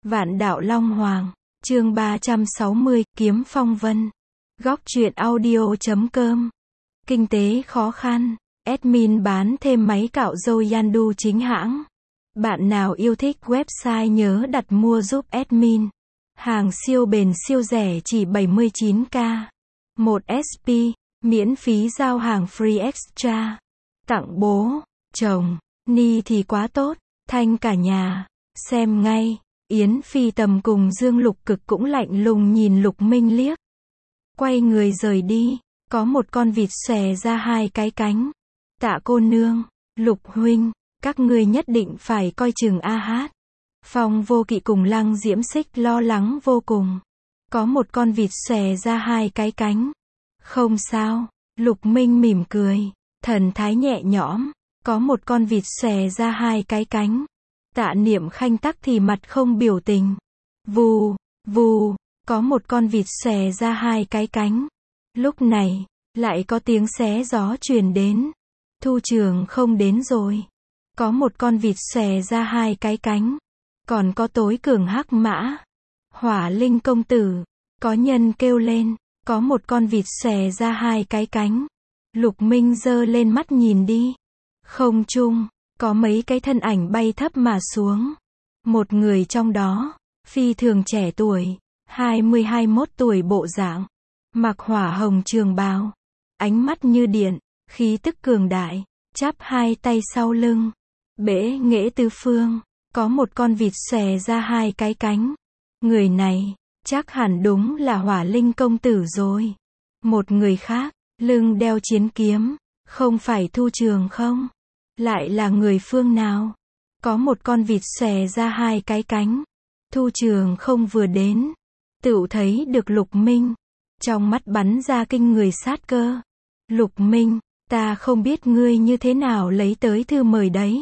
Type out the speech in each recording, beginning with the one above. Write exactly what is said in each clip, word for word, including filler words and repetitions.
Vạn đạo Long Hoàng, chương ba trăm sáu mươi, Kiếm Phong Vân. Góc truyện audio chấm com. Kinh tế khó khăn, admin bán thêm máy cạo râu Yandu chính hãng. Bạn nào yêu thích website nhớ đặt mua giúp admin. Hàng siêu bền siêu rẻ chỉ bảy mươi chín k. một ét pê, miễn phí giao hàng free extra. Tặng bố, chồng, ni thì quá tốt, thanh cả nhà. Xem ngay. Yến Phi Tầm cùng Dương Lục Cực cũng lạnh lùng nhìn Lục Minh liếc. Quay người rời đi, có một con vịt xòe ra hai cái cánh. Tạ cô nương, Lục huynh, các ngươi nhất định phải coi chừng a hát. Phong Vô Kỵ cùng Lăng Diễm Xích lo lắng vô cùng. Có một con vịt xòe ra hai cái cánh. Không sao, Lục Minh mỉm cười, thần thái nhẹ nhõm. Có một con vịt xòe ra hai cái cánh. Tạ Niệm Khanh tắc thì mặt không biểu tình. Vù, vù, có một con vịt xòe ra hai cái cánh. Lúc này, lại có tiếng xé gió truyền đến. Thu Trường không đến rồi. Có một con vịt xòe ra hai cái cánh. Còn có Tối Cường Hắc Mã. Hỏa Linh công tử. Có nhân kêu lên. Có một con vịt xòe ra hai cái cánh. Lục Minh giơ lên mắt nhìn đi. Không trung. Có mấy cái thân ảnh bay thấp mà xuống. Một người trong đó, phi thường trẻ tuổi, hai mươi hai mốt tuổi bộ dạng, mặc hỏa hồng trường bào, ánh mắt như điện, khí tức cường đại, chắp hai tay sau lưng, bẽ nghễ tứ phương, có một con vịt xòe ra hai cái cánh. Người này, chắc hẳn đúng là Hỏa Linh công tử rồi. Một người khác, lưng đeo chiến kiếm, không phải Thu Trường không? Lại là người phương nào? Có một con vịt xòe ra hai cái cánh. Thu Trường không vừa đến, tựu thấy được Lục Minh. Trong mắt bắn ra kinh người sát cơ. Lục Minh, ta không biết ngươi như thế nào lấy tới thư mời đấy.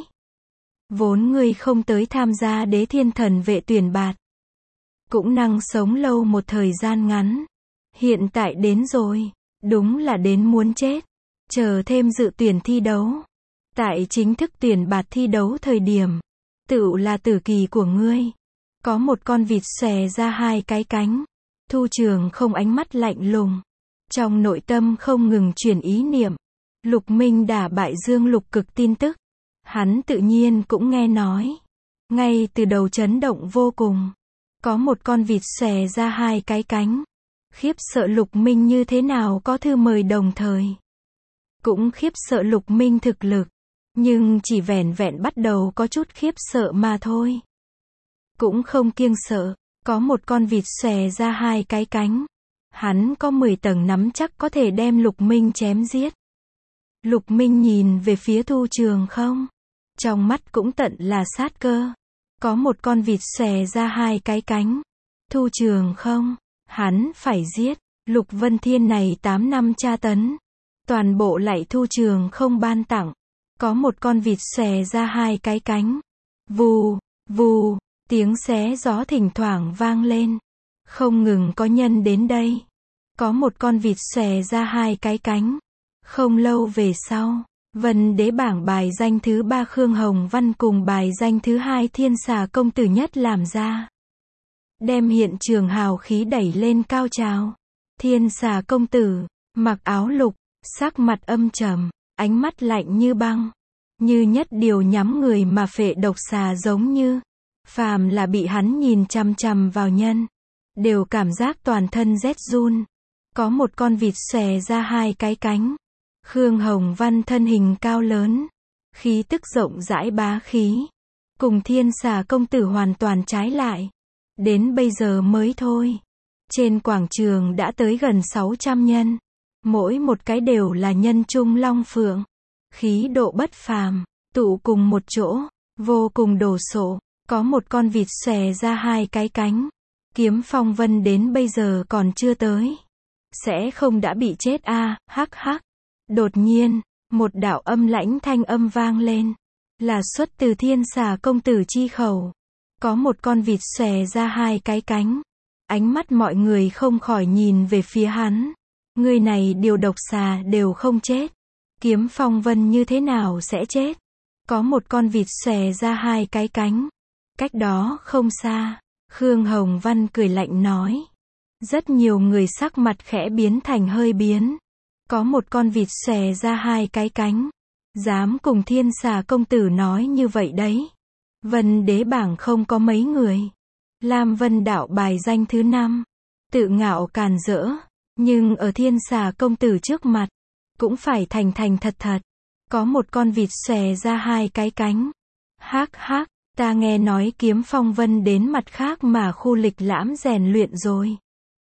Vốn ngươi không tới tham gia Đế Thiên Thần vệ tuyển bạt. Cũng năng sống lâu một thời gian ngắn. Hiện tại đến rồi, đúng là đến muốn chết. Chờ thêm dự tuyển thi đấu. Tại chính thức tuyển bạt thi đấu thời điểm, tựu là tử kỳ của ngươi. Có một con vịt xòe ra hai cái cánh. Thu Trường không ánh mắt lạnh lùng. Trong nội tâm không ngừng chuyển ý niệm. Lục Minh đả bại Dương Lục Cực tin tức. Hắn tự nhiên cũng nghe nói. Ngay từ đầu chấn động vô cùng. Có một con vịt xòe ra hai cái cánh. Khiếp sợ Lục Minh như thế nào có thư mời đồng thời. Cũng khiếp sợ Lục Minh thực lực. Nhưng chỉ vẻn vẹn bắt đầu có chút khiếp sợ mà thôi. Cũng không kiêng sợ, có một con vịt xòe ra hai cái cánh. Hắn có mười tầng nắm chắc có thể đem Lục Minh chém giết. Lục Minh nhìn về phía Thu Trường không? Trong mắt cũng tận là sát cơ. Có một con vịt xòe ra hai cái cánh. Thu Trường không? Hắn phải giết. Lục Vân Thiên này tám năm tra tấn. Toàn bộ lại Thu Trường không ban tặng. Có một con vịt xòe ra hai cái cánh. Vù, vù, tiếng xé gió thỉnh thoảng vang lên. Không ngừng có nhân đến đây. Có một con vịt xòe ra hai cái cánh. Không lâu về sau, Vân Đế bảng bài danh thứ ba Khương Hồng Văn cùng bài danh thứ hai Thiên Xà công tử nhất làm ra. Đem hiện trường hào khí đẩy lên cao trào. Thiên Xà công tử, mặc áo lục, sắc mặt âm trầm. Ánh mắt lạnh như băng, như nhất điều nhắm người mà phệ độc xà giống như. Phàm là bị hắn nhìn chằm chằm vào nhân, đều cảm giác toàn thân rét run. Có một con vịt xòe ra hai cái cánh. Khương Hồng Văn thân hình cao lớn, khí tức rộng rãi bá khí. Cùng Thiên Xà công tử hoàn toàn trái lại. Đến bây giờ mới thôi. Trên quảng trường đã tới gần sáu trăm nhân. Mỗi một cái đều là nhân trung long phượng. Khí độ bất phàm, tụ cùng một chỗ, vô cùng đồ sộ. Có một con vịt xòe ra hai cái cánh. Kiếm Phong Vân đến bây giờ còn chưa tới. Sẽ không đã bị chết a à, hắc hắc. Đột nhiên, một đạo âm lãnh thanh âm vang lên. Là xuất từ Thiên Xà công tử chi khẩu. Có một con vịt xòe ra hai cái cánh. Ánh mắt mọi người không khỏi nhìn về phía hắn. Người này điều độc xà đều không chết. Kiếm Phong Vân như thế nào sẽ chết? Có một con vịt xòe ra hai cái cánh. Cách đó không xa, Khương Hồng Văn cười lạnh nói. Rất nhiều người sắc mặt khẽ biến thành hơi biến. Có một con vịt xòe ra hai cái cánh. Dám cùng Thiên Xà công tử nói như vậy đấy. Vân đế bảng không có mấy người. Lam Vân đạo bài danh thứ năm. Tự ngạo càn rỡ. Nhưng ở Thiên Xà công tử trước mặt. Cũng phải thành thành thật thật. Có một con vịt xòe ra hai cái cánh. Hác hác, ta nghe nói Kiếm Phong Vân đến mặt khác mà khu lịch lãm rèn luyện rồi.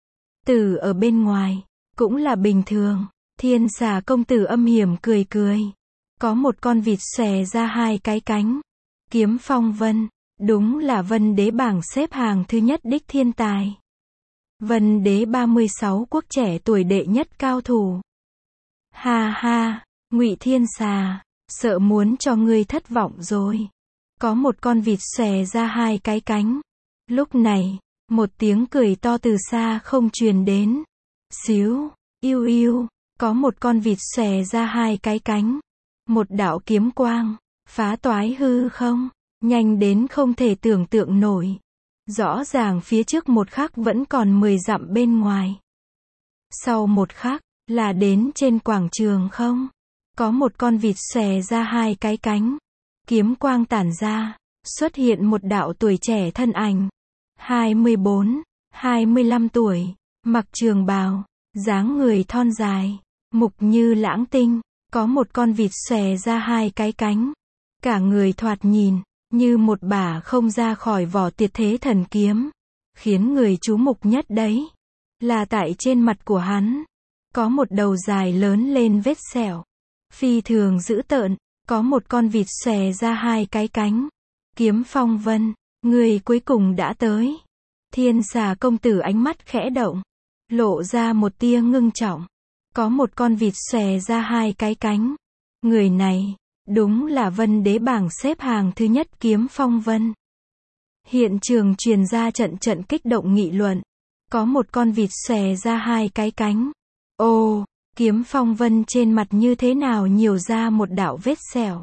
Từ ở bên ngoài, cũng là bình thường. Thiên Xà công tử âm hiểm cười cười. Có một con vịt xòe ra hai cái cánh. Kiếm Phong Vân, đúng là Vân đế bảng xếp hàng thứ nhất đích thiên tài. Vân đế ba mươi sáu quốc trẻ tuổi đệ nhất cao thủ. Ha ha, Ngụy Thiên Xà, sợ muốn cho ngươi thất vọng rồi. Có một con vịt xòe ra hai cái cánh. Lúc này, một tiếng cười to từ xa không truyền đến. Xíu, yêu yêu, có một con vịt xòe ra hai cái cánh. Một đạo kiếm quang, phá toái hư không, nhanh đến không thể tưởng tượng nổi. Rõ ràng phía trước một khắc vẫn còn mười dặm bên ngoài. Sau một khắc, là đến trên quảng trường không? Có một con vịt xòe ra hai cái cánh. Kiếm quang tản ra, xuất hiện một đạo tuổi trẻ thân ảnh. hai mươi bốn, hai mươi lăm tuổi, mặc trường bào, dáng người thon dài, mục như lãng tinh. Có một con vịt xòe ra hai cái cánh. Cả người thoạt nhìn, như một bả không ra khỏi vỏ tuyệt thế thần kiếm. Khiến người chú mục nhất đấy, là tại trên mặt của hắn. Có một đầu dài lớn lên vết sẹo. Phi thường dữ tợn, có một con vịt xòe ra hai cái cánh. Kiếm Phong Vân, người cuối cùng đã tới. Thiên Xà công tử ánh mắt khẽ động. Lộ ra một tia ngưng trọng. Có một con vịt xòe ra hai cái cánh. Người này, đúng là Vân đế bảng xếp hàng thứ nhất Kiếm Phong Vân. Hiện trường truyền ra trận trận kích động nghị luận. Có một con vịt xòe ra hai cái cánh. Ồ, Kiếm Phong Vân trên mặt như thế nào nhiều ra một đạo vết sẹo.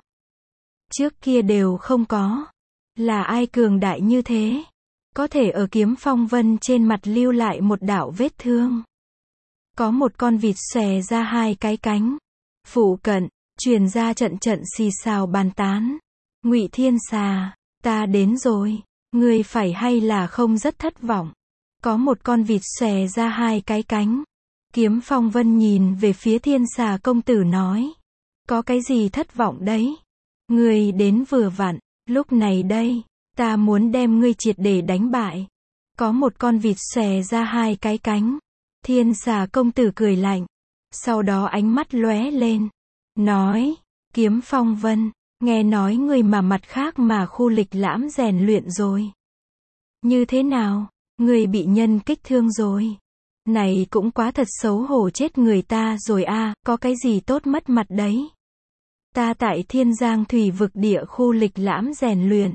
Trước kia đều không có. Là ai cường đại như thế? Có thể ở Kiếm Phong Vân trên mặt lưu lại một đạo vết thương. Có một con vịt xòe ra hai cái cánh. Phụ cận, truyền ra trận trận xì xào bàn tán. Ngụy Thiên Xà, ta đến rồi. Ngươi phải hay là không rất thất vọng. Có một con vịt xòe ra hai cái cánh. Kiếm Phong Vân nhìn về phía Thiên Xà công tử nói. Có cái gì thất vọng đấy? Ngươi đến vừa vặn, lúc này đây, ta muốn đem ngươi triệt để đánh bại. Có một con vịt xòe ra hai cái cánh. Thiên Xà công tử cười lạnh. Sau đó ánh mắt lóe lên. Nói, Kiếm Phong Vân, nghe nói ngươi mà mặt khác mà khu lịch lãm rèn luyện rồi. Như thế nào? Ngươi bị nhân kích thương rồi. Này cũng quá thật xấu hổ chết người ta rồi a, à, có cái gì tốt mất mặt đấy. Ta tại Thiên Giang Thủy vực địa khu lịch lãm rèn luyện.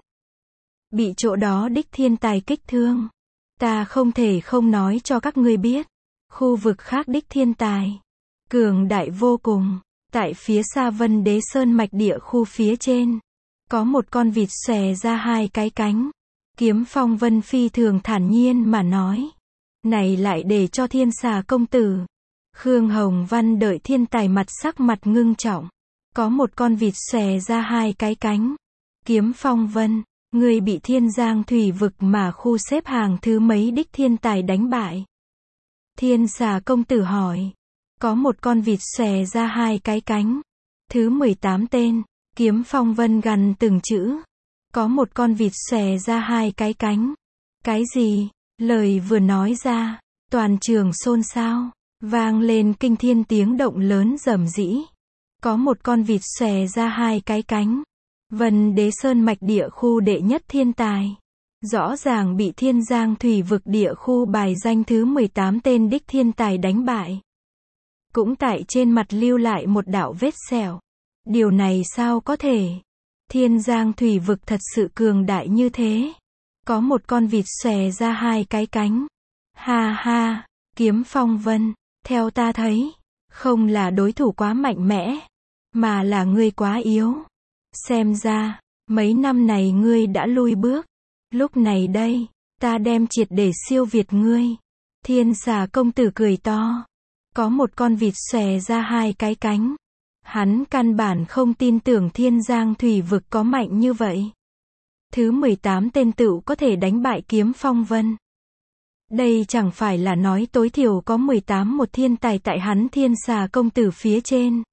Bị chỗ đó đích thiên tài kích thương. Ta không thể không nói cho các ngươi biết. Khu vực khác đích thiên tài. Cường đại vô cùng. Tại phía xa Vân Đế Sơn mạch địa khu phía trên. Có một con vịt xòe ra hai cái cánh. Kiếm Phong Vân phi thường thản nhiên mà nói. Này lại để cho Thiên Xà công tử. Khương Hồng Văn đợi thiên tài mặt sắc mặt ngưng trọng. Có một con vịt xòe ra hai cái cánh. Kiếm Phong Vân, người bị Thiên Giang Thủy vực mà khu xếp hàng thứ mấy đích thiên tài đánh bại. Thiên Xà công tử hỏi. Có một con vịt xòe ra hai cái cánh. Thứ mười tám tên. Kiếm Phong Vân gằn từng chữ. Có một con vịt xòe ra hai cái cánh. Cái gì? Lời vừa nói ra, toàn trường xôn xao, vang lên kinh thiên tiếng động lớn rầm rĩ. Có một con vịt xòe ra hai cái cánh. Vân Đế Sơn mạch địa khu đệ nhất thiên tài. Rõ ràng bị Thiên Giang Thủy vực địa khu bài danh thứ mười tám tên đích thiên tài đánh bại. Cũng tại trên mặt lưu lại một đạo vết sẹo. Điều này sao có thể? Thiên Giang Thủy vực thật sự cường đại như thế. Có một con vịt xòe ra hai cái cánh. Ha ha, Kiếm Phong Vân, theo ta thấy, không là đối thủ quá mạnh mẽ, mà là ngươi quá yếu. Xem ra, mấy năm này ngươi đã lui bước. Lúc này đây, Ta đem triệt để siêu việt ngươi. Thiên xà công tử cười to. Có một con vịt xòe ra hai cái cánh. Hắn căn bản không tin tưởng thiên giang thủy vực có mạnh như vậy. Thứ mười tám tên tựu có thể đánh bại Kiếm Phong Vân. Đây chẳng phải là nói tối thiểu có mười tám một thiên tài tại hắn thiên xà công tử phía trên.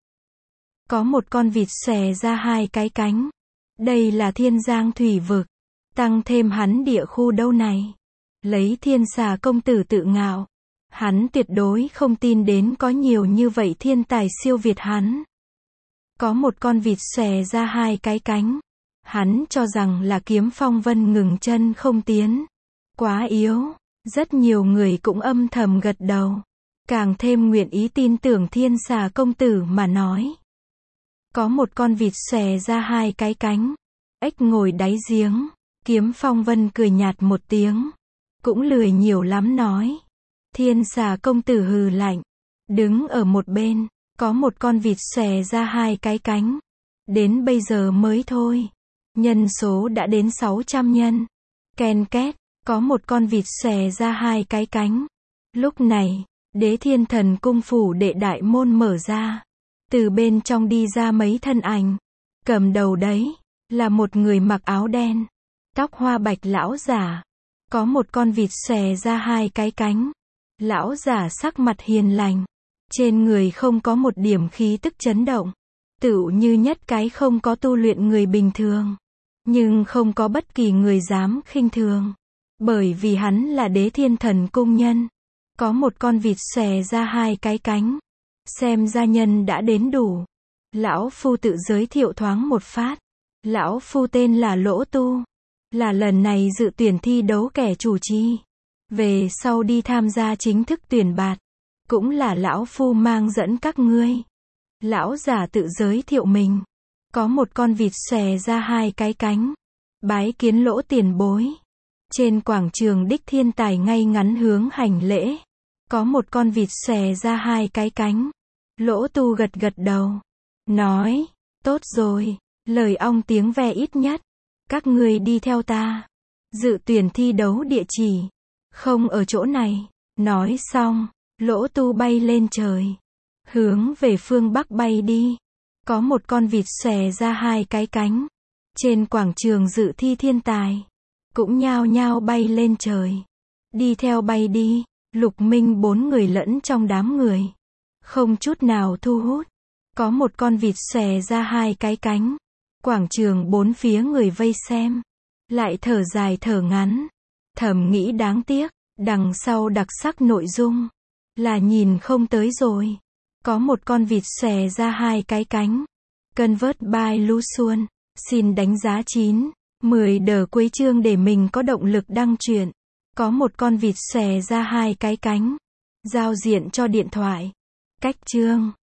Có một con vịt xòe ra hai cái cánh. Đây là thiên giang thủy vực. Tăng thêm hắn địa khu đâu này. Lấy thiên xà công tử tự ngạo. Hắn tuyệt đối không tin đến có nhiều như vậy thiên tài siêu việt hắn. Có một con vịt xòe ra hai cái cánh. Hắn cho rằng là Kiếm Phong Vân ngừng chân không tiến. Quá yếu. Rất nhiều người cũng âm thầm gật đầu. Càng thêm nguyện ý tin tưởng thiên xà công tử mà nói. Có một con vịt xòe ra hai cái cánh. Ếch ngồi đáy giếng. Kiếm Phong Vân cười nhạt một tiếng. Cũng lười nhiều lắm nói. Thiên xà công tử hừ lạnh. Đứng ở một bên. Có một con vịt xòe ra hai cái cánh. Đến bây giờ mới thôi. Nhân số đã đến sáu trăm nhân. Ken két. Có một con vịt xòe ra hai cái cánh. Lúc này, Đế Thiên Thần cung phủ đệ đại môn mở ra. Từ bên trong đi ra mấy thân ảnh. Cầm đầu đấy, là một người mặc áo đen. Tóc hoa bạch lão giả. Có một con vịt xòe ra hai cái cánh. Lão giả sắc mặt hiền lành. Trên người không có một điểm khí tức chấn động. Tựu như nhất cái không có tu luyện người bình thường. Nhưng không có bất kỳ người dám khinh thường. Bởi vì hắn là Đế Thiên Thần cung nhân. Có một con vịt xòe ra hai cái cánh. Xem ra nhân đã đến đủ. Lão phu tự giới thiệu thoáng một phát. Lão phu tên là Lỗ Tu. Là lần này dự tuyển thi đấu kẻ chủ trì. Về sau đi tham gia chính thức tuyển bạt. Cũng là lão phu mang dẫn các ngươi. Lão giả tự giới thiệu mình. Có một con vịt xòe ra hai cái cánh. Bái kiến Lỗ tiền bối. Trên quảng trường đích thiên tài ngay ngắn hướng hành lễ. Có một con vịt xòe ra hai cái cánh. Lỗ Tu gật gật đầu. Nói, tốt rồi, lời ong tiếng ve ít nhất. Các ngươi đi theo ta. Dự tuyển thi đấu địa chỉ. Không ở chỗ này. Nói xong, Lỗ Tu bay lên trời. Hướng về phương Bắc bay đi. Có một con vịt xòe ra hai cái cánh. Trên quảng trường dự thi thiên tài. Cũng nhao nhao bay lên trời. Đi theo bay đi. Lục Minh bốn người lẫn trong đám người. Không chút nào thu hút. Có một con vịt xòe ra hai cái cánh. Quảng trường bốn phía người vây xem. Lại thở dài thở ngắn. Thầm nghĩ đáng tiếc. Đằng sau đặc sắc nội dung. Là nhìn không tới rồi. Có một con vịt xòe ra hai cái cánh. Convert by Luxuan. Xin đánh giá chín. mười đờ cuối chương để mình có động lực đăng truyện. Có một con vịt xòe ra hai cái cánh. Giao diện cho điện thoại. Cách chương.